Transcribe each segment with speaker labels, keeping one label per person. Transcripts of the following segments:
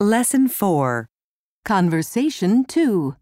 Speaker 1: Lesson 4. Conversation 2.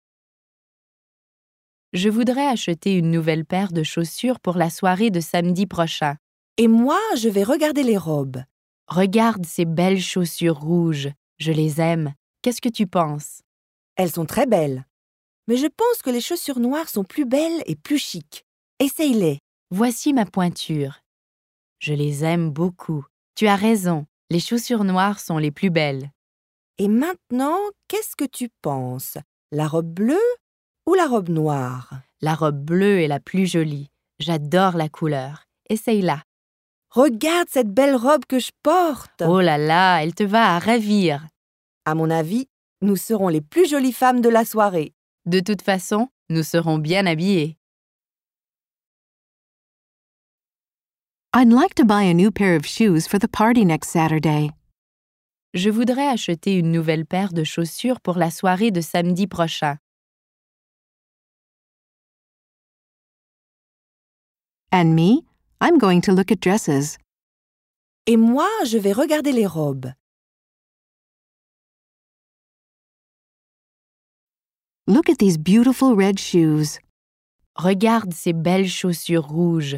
Speaker 2: Je voudrais acheter une nouvelle paire de chaussures pour la soirée de samedi prochain.
Speaker 3: Et moi, je vais regarder les robes.
Speaker 2: Regarde ces belles chaussures rouges. Je les aime. Qu'est-ce que tu penses?
Speaker 3: Elles sont très belles. Mais je pense que les chaussures noires sont plus belles et plus chic. Essaye-les.
Speaker 2: Voici ma pointure. Je les aime beaucoup. Tu as raison. Les chaussures noires sont les plus belles.
Speaker 3: Et maintenant, qu'est-ce que tu penses? La robe bleue ou la robe noire?
Speaker 2: La robe bleue est la plus jolie. J'adore la couleur. Essaye-la.
Speaker 3: Regarde cette belle robe que je porte.
Speaker 2: Oh là là, elle te va à ravir.
Speaker 3: À mon avis, nous serons les plus jolies femmes de la soirée.
Speaker 2: De toute façon, nous serons bien habillés.
Speaker 1: I'd like to buy a new pair of shoes for the party next Saturday.
Speaker 2: Je voudrais acheter une nouvelle paire de chaussures pour la soirée de samedi prochain.
Speaker 1: And me? I'm going to look at dresses.
Speaker 3: Et moi, je vais regarder les robes.
Speaker 1: Look at these beautiful red shoes.
Speaker 2: Regarde ces belles chaussures rouges.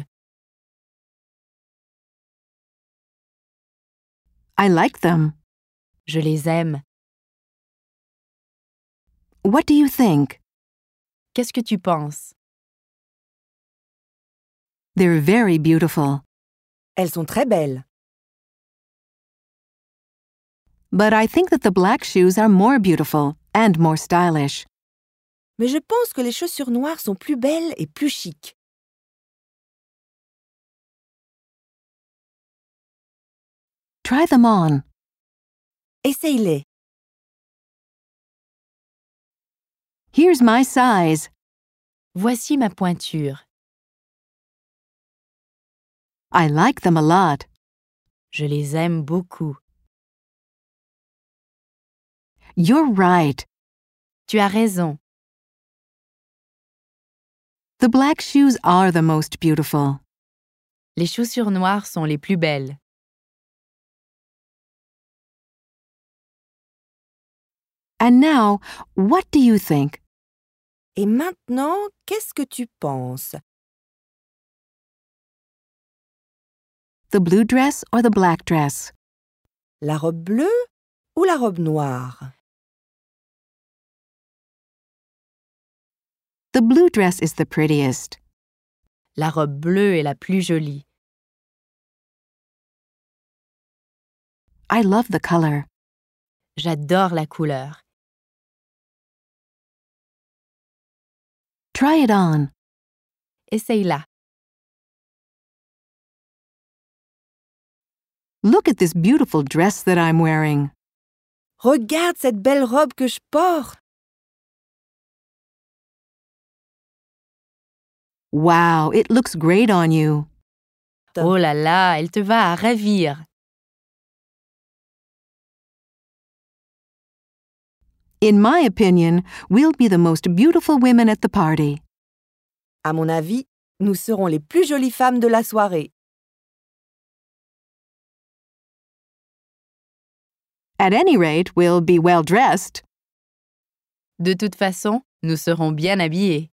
Speaker 1: I like them.
Speaker 2: Je les aime.
Speaker 1: What do you think?
Speaker 2: Qu'est-ce que tu penses?
Speaker 1: They're very beautiful.
Speaker 3: Elles sont très belles.
Speaker 1: But I think that the black shoes are more beautiful and more stylish.
Speaker 3: Mais je pense que les chaussures noires sont plus belles et plus chic.
Speaker 1: Try them on.
Speaker 3: Essaye-les.
Speaker 1: Here's my size.
Speaker 2: Voici ma pointure.
Speaker 1: I like them a lot.
Speaker 2: Je les aime beaucoup.
Speaker 1: You're right.
Speaker 2: Tu as raison.
Speaker 1: The black shoes are the most beautiful.
Speaker 2: Les chaussures noires sont les plus belles.
Speaker 1: And now, what do you think?
Speaker 3: Et maintenant, qu'est-ce que tu penses?
Speaker 1: The blue dress or the black dress?
Speaker 3: La robe bleue ou la robe noire?
Speaker 1: The blue dress is the prettiest.
Speaker 2: La robe bleue est la plus jolie.
Speaker 1: I love the color.
Speaker 2: J'adore la couleur.
Speaker 1: Try it on.
Speaker 2: Essaye-la.
Speaker 1: Look at this beautiful dress that I'm wearing.
Speaker 3: Regarde cette belle robe que je porte.
Speaker 1: Wow, it looks great on you.
Speaker 2: Oh là là, elle te va à ravir.
Speaker 1: In my opinion, we'll be the most beautiful women at the party.
Speaker 3: À mon avis, nous serons les plus jolies femmes de la soirée.
Speaker 1: At any rate, we'll be well dressed.
Speaker 2: De toute façon, nous serons bien habillés.